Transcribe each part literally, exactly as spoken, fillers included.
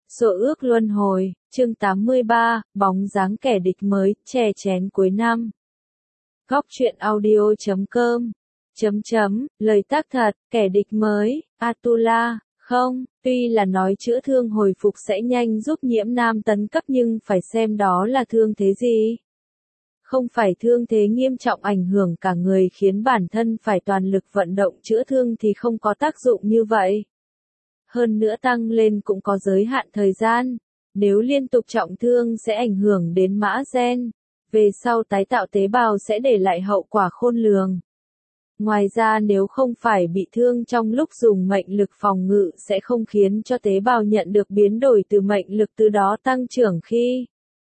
Số ước luân hồi, chương tám mươi ba, bóng dáng kẻ địch mới, chè chén cuối năm. Góc truyện audio chấm com, chấm chấm, lời tác thật, kẻ địch mới, Atula, không, tuy là nói chữa thương hồi phục sẽ nhanh giúp Nhiễm Nam tấn cấp nhưng phải xem đó là thương thế gì. Không phải thương thế nghiêm trọng ảnh hưởng cả người khiến bản thân phải toàn lực vận động chữa thương thì không có tác dụng như vậy. Hơn nữa tăng lên cũng có giới hạn thời gian, nếu liên tục trọng thương sẽ ảnh hưởng đến mã gen, về sau tái tạo tế bào sẽ để lại hậu quả khôn lường. Ngoài ra nếu không phải bị thương trong lúc dùng mệnh lực phòng ngự sẽ không khiến cho tế bào nhận được biến đổi từ mệnh lực từ đó tăng trưởng khi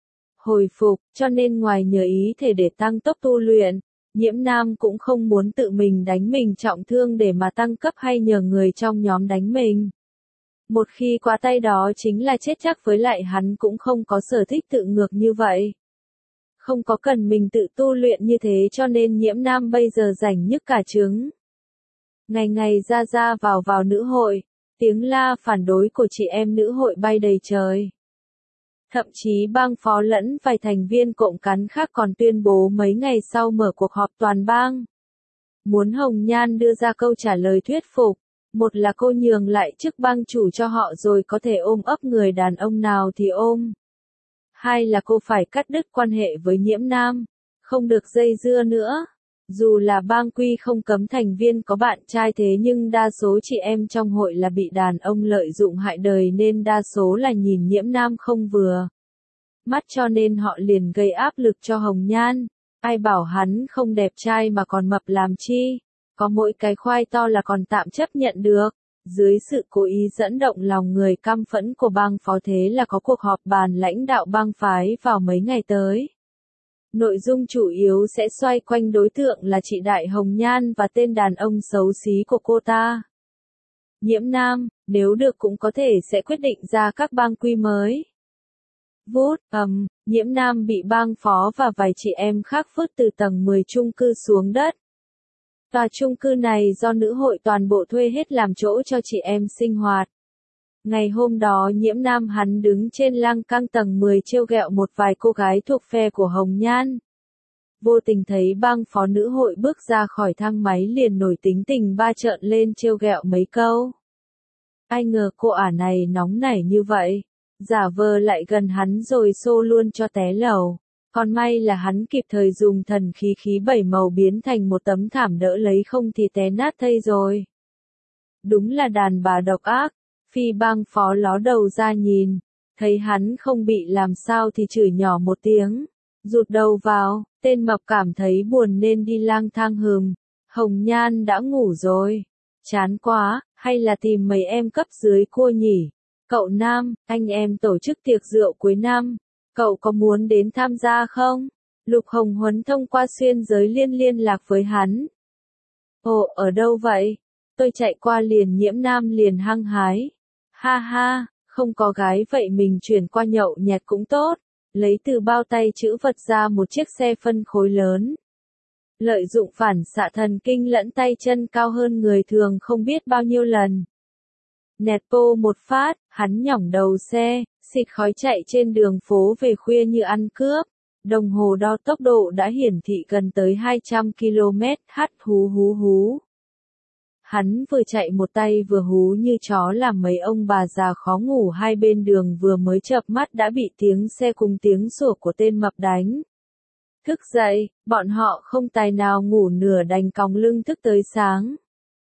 hồi phục, cho nên ngoài nhờ ý thể để tăng tốc tu luyện, Nhiễm Nam cũng không muốn tự mình đánh mình trọng thương để mà tăng cấp hay nhờ người trong nhóm đánh mình. Một khi quá tay đó chính là chết chắc, với lại hắn cũng không có sở thích tự ngược như vậy. Không có cần mình tự tu luyện như thế cho nên Nhiễm Nam bây giờ rảnh nhức cả trứng. Ngày ngày ra ra vào vào nữ hội, tiếng la phản đối của chị em nữ hội bay đầy trời. Thậm chí bang phó lẫn vài thành viên cộng cán khác còn tuyên bố mấy ngày sau mở cuộc họp toàn bang. Muốn Hồng Nhan đưa ra câu trả lời thuyết phục. Một là cô nhường lại chức bang chủ cho họ rồi có thể ôm ấp người đàn ông nào thì ôm. Hai là cô phải cắt đứt quan hệ với Nhiễm Nam, không được dây dưa nữa. Dù là bang quy không cấm thành viên có bạn trai thế nhưng đa số chị em trong hội là bị đàn ông lợi dụng hại đời nên đa số là nhìn Nhiễm Nam không vừa mắt cho nên họ liền gây áp lực cho Hồng Nhan. Ai bảo hắn không đẹp trai mà còn mập làm chi? Có mỗi cái khoai to là còn tạm chấp nhận được. Dưới sự cố ý dẫn động lòng người căm phẫn của bang phó thế là có cuộc họp bàn lãnh đạo bang phái vào mấy ngày tới. Nội dung chủ yếu sẽ xoay quanh đối tượng là chị Đại Hồng Nhan và tên đàn ông xấu xí của cô ta. Nhiễm Nam, nếu được cũng có thể sẽ quyết định ra các bang quy mới. Vút, ầm, um, Nhiễm Nam bị bang phó và vài chị em khác vứt từ tầng mười chung cư xuống đất. Tòa chung cư này do nữ hội toàn bộ thuê hết làm chỗ cho chị em sinh hoạt. Ngày hôm đó Nhiễm Nam hắn đứng trên lan can tầng mười trêu ghẹo một vài cô gái thuộc phe của Hồng Nhan. Vô tình thấy bang phó nữ hội bước ra khỏi thang máy liền nổi tính tình ba trợn lên trêu ghẹo mấy câu. Ai ngờ cô ả này nóng nảy như vậy, giả vờ lại gần hắn rồi xô luôn cho té lầu. Còn may là hắn kịp thời dùng thần khí khí bảy màu biến thành một tấm thảm đỡ lấy không thì té nát thây rồi. Đúng là đàn bà độc ác, phi bang phó ló đầu ra nhìn, thấy hắn không bị làm sao thì chửi nhỏ một tiếng, rụt đầu vào, tên mập cảm thấy buồn nên đi lang thang hừm, Hồng Nhan đã ngủ rồi, chán quá, hay là tìm mấy em cấp dưới cô nhỉ, cậu Nam, anh em tổ chức tiệc rượu cuối năm. Cậu có muốn đến tham gia không? Lục Hồng Huấn thông qua xuyên giới liên liên lạc với hắn. Ồ, ở đâu vậy? Tôi chạy qua liền. Nhiễm Nam liền hăng hái. Ha ha, không có gái vậy mình chuyển qua nhậu nhẹt cũng tốt. Lấy từ bao tay trữ vật ra một chiếc xe phân khối lớn. Lợi dụng phản xạ thần kinh lẫn tay chân cao hơn người thường không biết bao nhiêu lần. Nẹt pô một phát, hắn nhỏng đầu xe, xịt khói chạy trên đường phố về khuya như ăn cướp. Đồng hồ đo tốc độ đã hiển thị gần tới hai trăm ki lô mét h hú hú hú. Hắn vừa chạy một tay vừa hú như chó làm mấy ông bà già khó ngủ hai bên đường vừa mới chợp mắt đã bị tiếng xe cùng tiếng sủa của tên mập đánh. Thức dậy, bọn họ không tài nào ngủ nửa đành còng lưng thức tới sáng.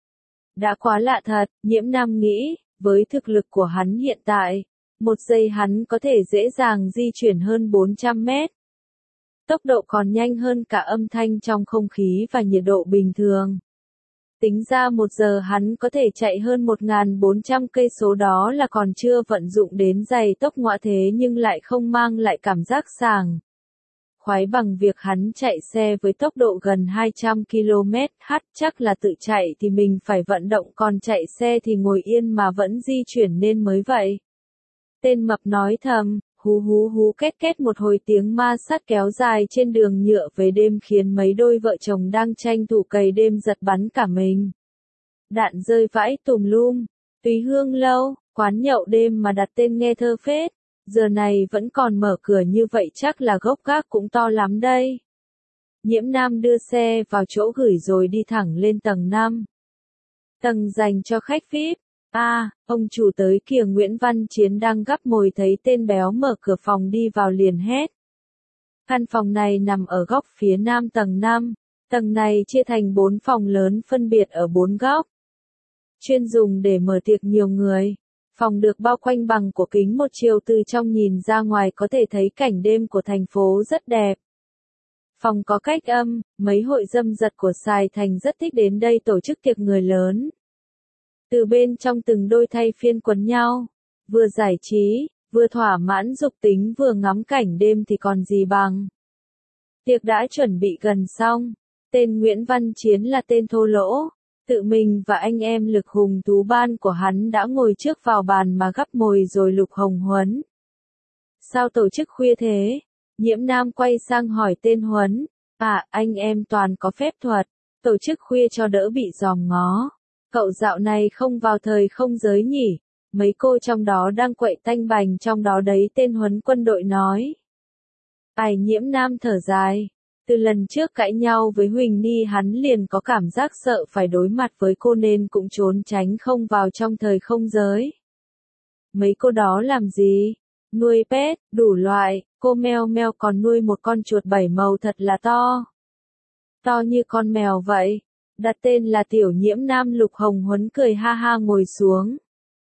Đã quá lạ thật, Nhiễm Nam nghĩ. Với thực lực của hắn hiện tại, một giây hắn có thể dễ dàng di chuyển hơn bốn trăm mét. Tốc độ còn nhanh hơn cả âm thanh trong không khí và nhiệt độ bình thường. Tính ra một giờ hắn có thể chạy hơn một nghìn bốn trăm cây số, đó là còn chưa vận dụng đến giày tốc ngõa thế nhưng lại không mang lại cảm giác sảng khoái bằng việc hắn chạy xe với tốc độ gần hai trăm ki lô mét h, chắc là tự chạy thì mình phải vận động còn chạy xe thì ngồi yên mà vẫn di chuyển nên mới vậy. Tên mập nói thầm, hú hú hú két két một hồi tiếng ma sát kéo dài trên đường nhựa về đêm khiến mấy đôi vợ chồng đang tranh thủ cày đêm giật bắn cả mình. Đạn rơi vãi tùm lum, Túy Hương Lâu, quán nhậu đêm mà đặt tên nghe thơ phết, giờ này vẫn còn mở cửa như vậy chắc là gốc gác cũng to lắm đây. Nhiễm Nam đưa xe vào chỗ gửi rồi đi thẳng lên tầng năm. Tầng dành cho khách vi ai pi. À, ông chủ tới kìa. Nguyễn Văn Chiến đang gắp mồi thấy tên béo mở cửa phòng đi vào liền hét. Căn phòng này nằm ở góc phía nam tầng năm. Tầng này chia thành bốn phòng lớn phân biệt ở bốn góc. Chuyên dùng để mở tiệc nhiều người. Phòng được bao quanh bằng cổ kính một chiều, từ trong nhìn ra ngoài có thể thấy cảnh đêm của thành phố rất đẹp. Phòng có cách âm, mấy hội dâm dật của Sài Thành rất thích đến đây tổ chức tiệc người lớn. Từ bên trong từng đôi thay phiên quấn nhau, vừa giải trí, vừa thỏa mãn dục tính vừa ngắm cảnh đêm thì còn gì bằng. Tiệc đã chuẩn bị gần xong, tên Nguyễn Văn Chiến là tên thô lỗ, tự mình và anh em lực hùng tú ban của hắn đã ngồi trước vào bàn mà gắp mồi rồi lục hồng Huấn. Sao tổ chức khuya thế? Nhiễm Nam quay sang hỏi tên Huấn. À, anh em toàn có phép thuật, tổ chức khuya cho đỡ bị dòm ngó. Cậu dạo này không vào thời không giới nhỉ? Mấy cô trong đó đang quậy tanh bành trong đó đấy, tên Huấn quân đội nói. Ai? Nhiễm Nam thở dài. Từ lần trước cãi nhau với Huỳnh Ni hắn liền có cảm giác sợ phải đối mặt với cô nên cũng trốn tránh không vào trong thời không giới. Mấy cô đó làm gì? Nuôi pet, đủ loại, cô meo meo còn nuôi một con chuột bảy màu thật là to. To như con mèo vậy. Đặt tên là Tiểu Nhiễm Nam. Lục Hồng Huấn cười ha ha ngồi xuống.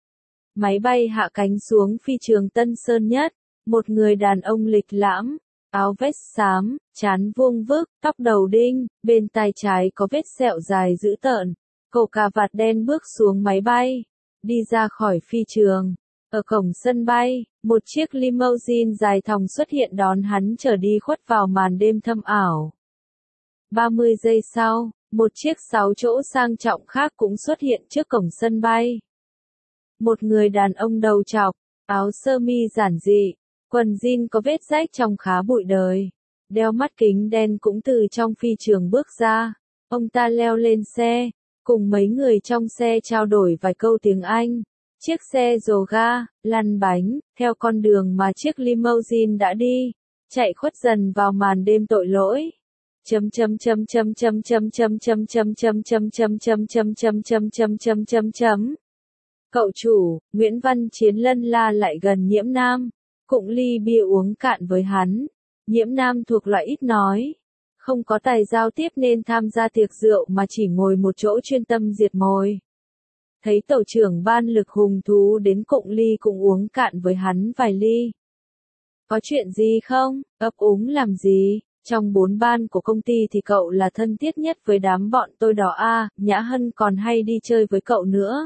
Máy bay hạ cánh xuống phi trường Tân Sơn Nhất. Một người đàn ông lịch lãm, áo vest xám, trán vuông vức, tóc đầu đinh, bên tai trái có vết sẹo dài dữ tợn. Cổ cà vạt đen bước xuống máy bay, đi ra khỏi phi trường. Ở cổng sân bay, một chiếc limousine dài thòng xuất hiện đón hắn trở đi khuất vào màn đêm thâm ảo. ba mươi giây sau, một chiếc sáu chỗ sang trọng khác cũng xuất hiện trước cổng sân bay. Một người đàn ông đầu trọc, áo sơ mi giản dị, quần jean có vết rách trong khá bụi đời, đeo mắt kính đen cũng từ trong phi trường bước ra. Ông ta leo lên xe, cùng mấy người trong xe trao đổi vài câu tiếng Anh. Chiếc xe dồ ga, lăn bánh, theo con đường mà chiếc limousine đã đi, chạy khuất dần vào màn đêm tội lỗi. Chấm chấm chấm chấm chấm chấm chấm chấm chấm chấm chấm chấm chấm chấm chấm chấm chấm chấm chấm chấm. Cậu chủ, Nguyễn Văn Chiến lân la lại gần Nhiễm Nam, cụng ly bia uống cạn với hắn. Nhiễm Nam thuộc loại ít nói, không có tài giao tiếp nên tham gia tiệc rượu mà chỉ ngồi một chỗ chuyên tâm diệt mồi. Thấy tổ trưởng ban lực hùng thú đến cụng ly cũng uống cạn với hắn vài ly. Có chuyện gì không? Ấp úng làm gì? Trong bốn ban của công ty thì cậu là thân thiết nhất với đám bọn tôi đó à, Nhã Hân còn hay đi chơi với cậu nữa.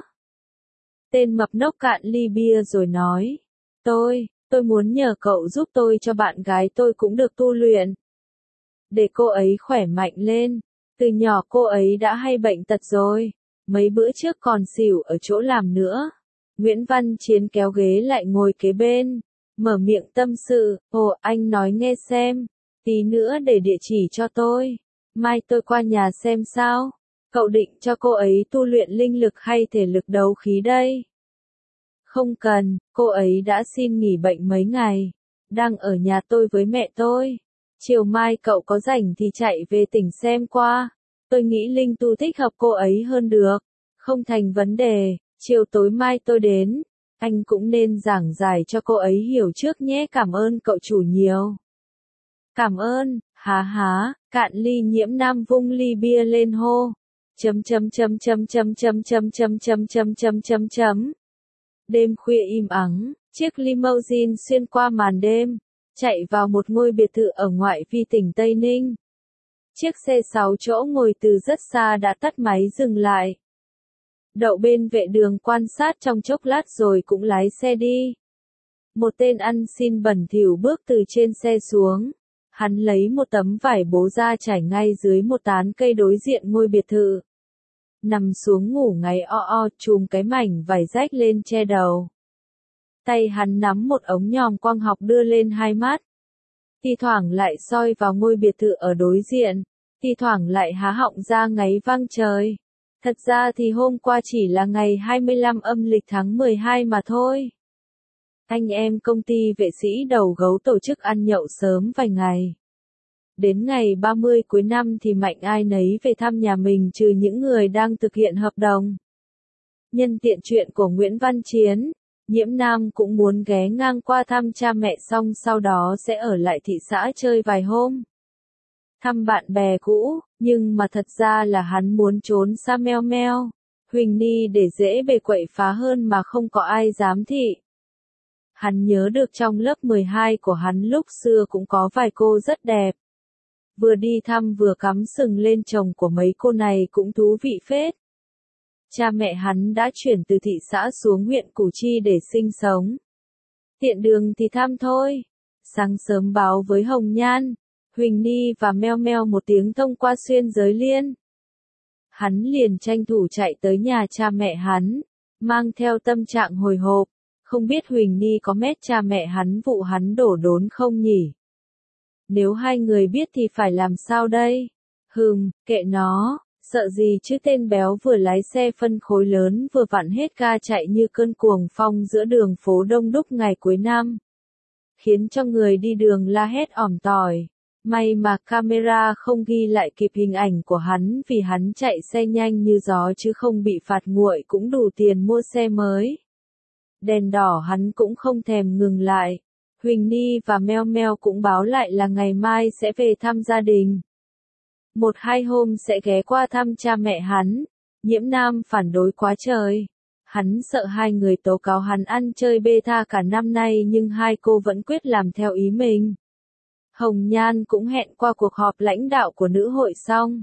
Tên mập nốc cạn ly bia rồi nói. Tôi, tôi muốn nhờ cậu giúp tôi cho bạn gái tôi cũng được tu luyện. Để cô ấy khỏe mạnh lên. Từ nhỏ cô ấy đã hay bệnh tật rồi. Mấy bữa trước còn xỉu ở chỗ làm nữa. Nguyễn Văn Chiến kéo ghế lại ngồi kế bên. Mở miệng tâm sự. Ồ, anh nói nghe xem. Tí nữa để địa chỉ cho tôi. Mai tôi qua nhà xem sao. Cậu định cho cô ấy tu luyện linh lực hay thể lực đấu khí đây? Không cần, cô ấy đã xin nghỉ bệnh mấy ngày. Đang ở nhà tôi với mẹ tôi. Chiều mai cậu có rảnh thì chạy về tỉnh xem qua. Tôi nghĩ linh tu thích hợp cô ấy hơn được. Không thành vấn đề, chiều tối mai tôi đến. Anh cũng nên giảng giải cho cô ấy hiểu trước nhé. Cảm ơn cậu chủ nhiều. Cảm ơn, há há, cạn ly. Nhiễm Nam vung ly bia lên hô. Chấm chấm chấm chấm chấm chấm chấm chấm chấm chấm chấm chấm chấm. Đêm khuya im ắng, chiếc limousine xuyên qua màn đêm, chạy vào một ngôi biệt thự ở ngoại vi tỉnh Tây Ninh. Chiếc xe sáu chỗ ngồi từ rất xa đã tắt máy dừng lại. Đậu bên vệ đường quan sát trong chốc lát rồi cũng lái xe đi. Một tên ăn xin bẩn thỉu bước từ trên xe xuống. Hắn lấy một tấm vải bố ra trải ngay dưới một tán cây đối diện ngôi biệt thự. Nằm xuống ngủ ngáy o o, chùm cái mảnh vải rách lên che đầu. Tay hắn nắm một ống nhòm quang học đưa lên hai mắt. Thi thoảng lại soi vào ngôi biệt thự ở đối diện. Thi thoảng lại há họng ra ngáy vang trời. Thật ra thì hôm qua chỉ là ngày hai mươi lăm âm lịch tháng mười hai mà thôi. Anh em công ty vệ sĩ đầu gấu tổ chức ăn nhậu sớm vài ngày. Đến ngày ba mươi cuối năm thì mạnh ai nấy về thăm nhà mình trừ những người đang thực hiện hợp đồng. Nhân tiện chuyện của Nguyễn Văn Chiến, Nhiễm Nam cũng muốn ghé ngang qua thăm cha mẹ xong sau đó sẽ ở lại thị xã chơi vài hôm. Thăm bạn bè cũ, nhưng mà thật ra là hắn muốn trốn xa meo meo, Huỳnh Ni để dễ bề quậy phá hơn mà không có ai dám thị. Hắn nhớ được trong lớp mười hai của hắn lúc xưa cũng có vài cô rất đẹp. Vừa đi thăm vừa cắm sừng lên chồng của mấy cô này cũng thú vị phết. Cha mẹ hắn đã chuyển từ thị xã xuống huyện Củ Chi để sinh sống. Tiện đường thì thăm thôi. Sáng sớm báo với Hồng Nhan, Huỳnh Ni và Meo Meo một tiếng thông qua xuyên giới liên. Hắn liền tranh thủ chạy tới nhà cha mẹ hắn, mang theo tâm trạng hồi hộp, không biết Huỳnh Ni có mét cha mẹ hắn vụ hắn đổ đốn không nhỉ? Nếu hai người biết thì phải làm sao đây? Hừm, kệ nó, sợ gì chứ tên béo vừa lái xe phân khối lớn vừa vặn hết ga chạy như cơn cuồng phong giữa đường phố đông đúc ngày cuối năm. Khiến cho người đi đường la hét ỏm tỏi. May mà camera không ghi lại kịp hình ảnh của hắn vì hắn chạy xe nhanh như gió chứ không bị phạt nguội cũng đủ tiền mua xe mới. Đèn đỏ hắn cũng không thèm ngừng lại. Huỳnh Ni và Meo Meo cũng báo lại là ngày mai sẽ về thăm gia đình. Một hai hôm sẽ ghé qua thăm cha mẹ hắn. Nhiễm Nam phản đối quá trời. Hắn sợ hai người tố cáo hắn ăn chơi bê tha cả năm nay nhưng hai cô vẫn quyết làm theo ý mình. Hồng Nhan cũng hẹn qua cuộc họp lãnh đạo của nữ hội xong.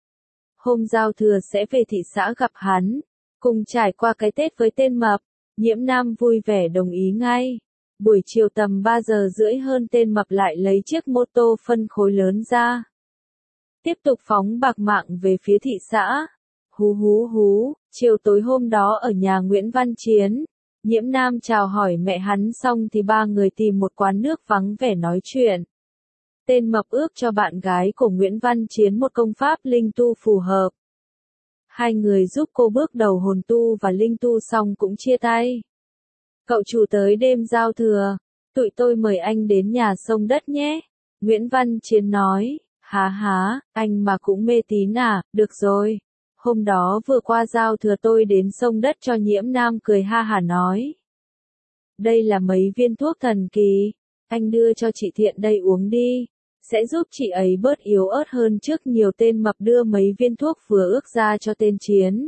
Hôm giao thừa sẽ về thị xã gặp hắn, cùng trải qua cái Tết với tên mập. Nhiễm Nam vui vẻ đồng ý ngay. Buổi chiều tầm ba giờ rưỡi hơn tên mập lại lấy chiếc mô tô phân khối lớn ra. Tiếp tục phóng bạc mạng về phía thị xã. Hú hú hú, chiều tối hôm đó ở nhà Nguyễn Văn Chiến, Nhiễm Nam chào hỏi mẹ hắn xong thì ba người tìm một quán nước vắng vẻ nói chuyện. Tên mập ước cho bạn gái của Nguyễn Văn Chiến một công pháp linh tu phù hợp. Hai người giúp cô bước đầu hồn tu và linh tu xong cũng chia tay. Cậu chủ tới đêm giao thừa, tụi tôi mời anh đến nhà sông đất nhé. Nguyễn Văn Chiến nói, há há, anh mà cũng mê tín à, được rồi. Hôm đó vừa qua giao thừa tôi đến sông đất cho Nhiễm Nam cười ha hả nói. Đây là mấy viên thuốc thần kỳ, anh đưa cho chị Thiện đây uống đi. Sẽ giúp chị ấy bớt yếu ớt hơn trước nhiều tên mập đưa mấy viên thuốc vừa ước ra cho tên Chiến.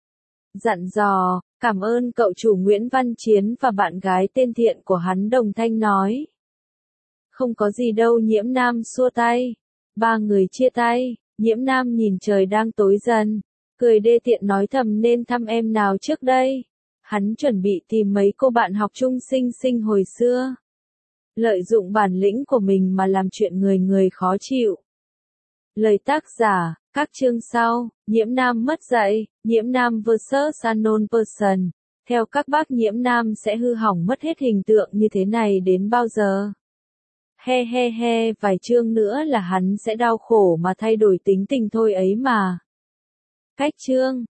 Dặn dò, cảm ơn cậu chủ Nguyễn Văn Chiến và bạn gái tên Thiện của hắn đồng thanh nói. Không có gì đâu Nhiễm Nam xua tay. Ba người chia tay, Nhiễm Nam nhìn trời đang tối dần. Cười đê tiện nói thầm nên thăm em nào trước đây. Hắn chuẩn bị tìm mấy cô bạn học chung sinh sinh hồi xưa. Lợi dụng bản lĩnh của mình mà làm chuyện người người khó chịu. Lời tác giả, các chương sau, Nhiễm Nam mất dạy, Nhiễm Nam versus unknown person. Theo các bác Nhiễm Nam sẽ hư hỏng mất hết hình tượng như thế này đến bao giờ? He he he, vài chương nữa là hắn sẽ đau khổ mà thay đổi tính tình thôi ấy mà. Cách chương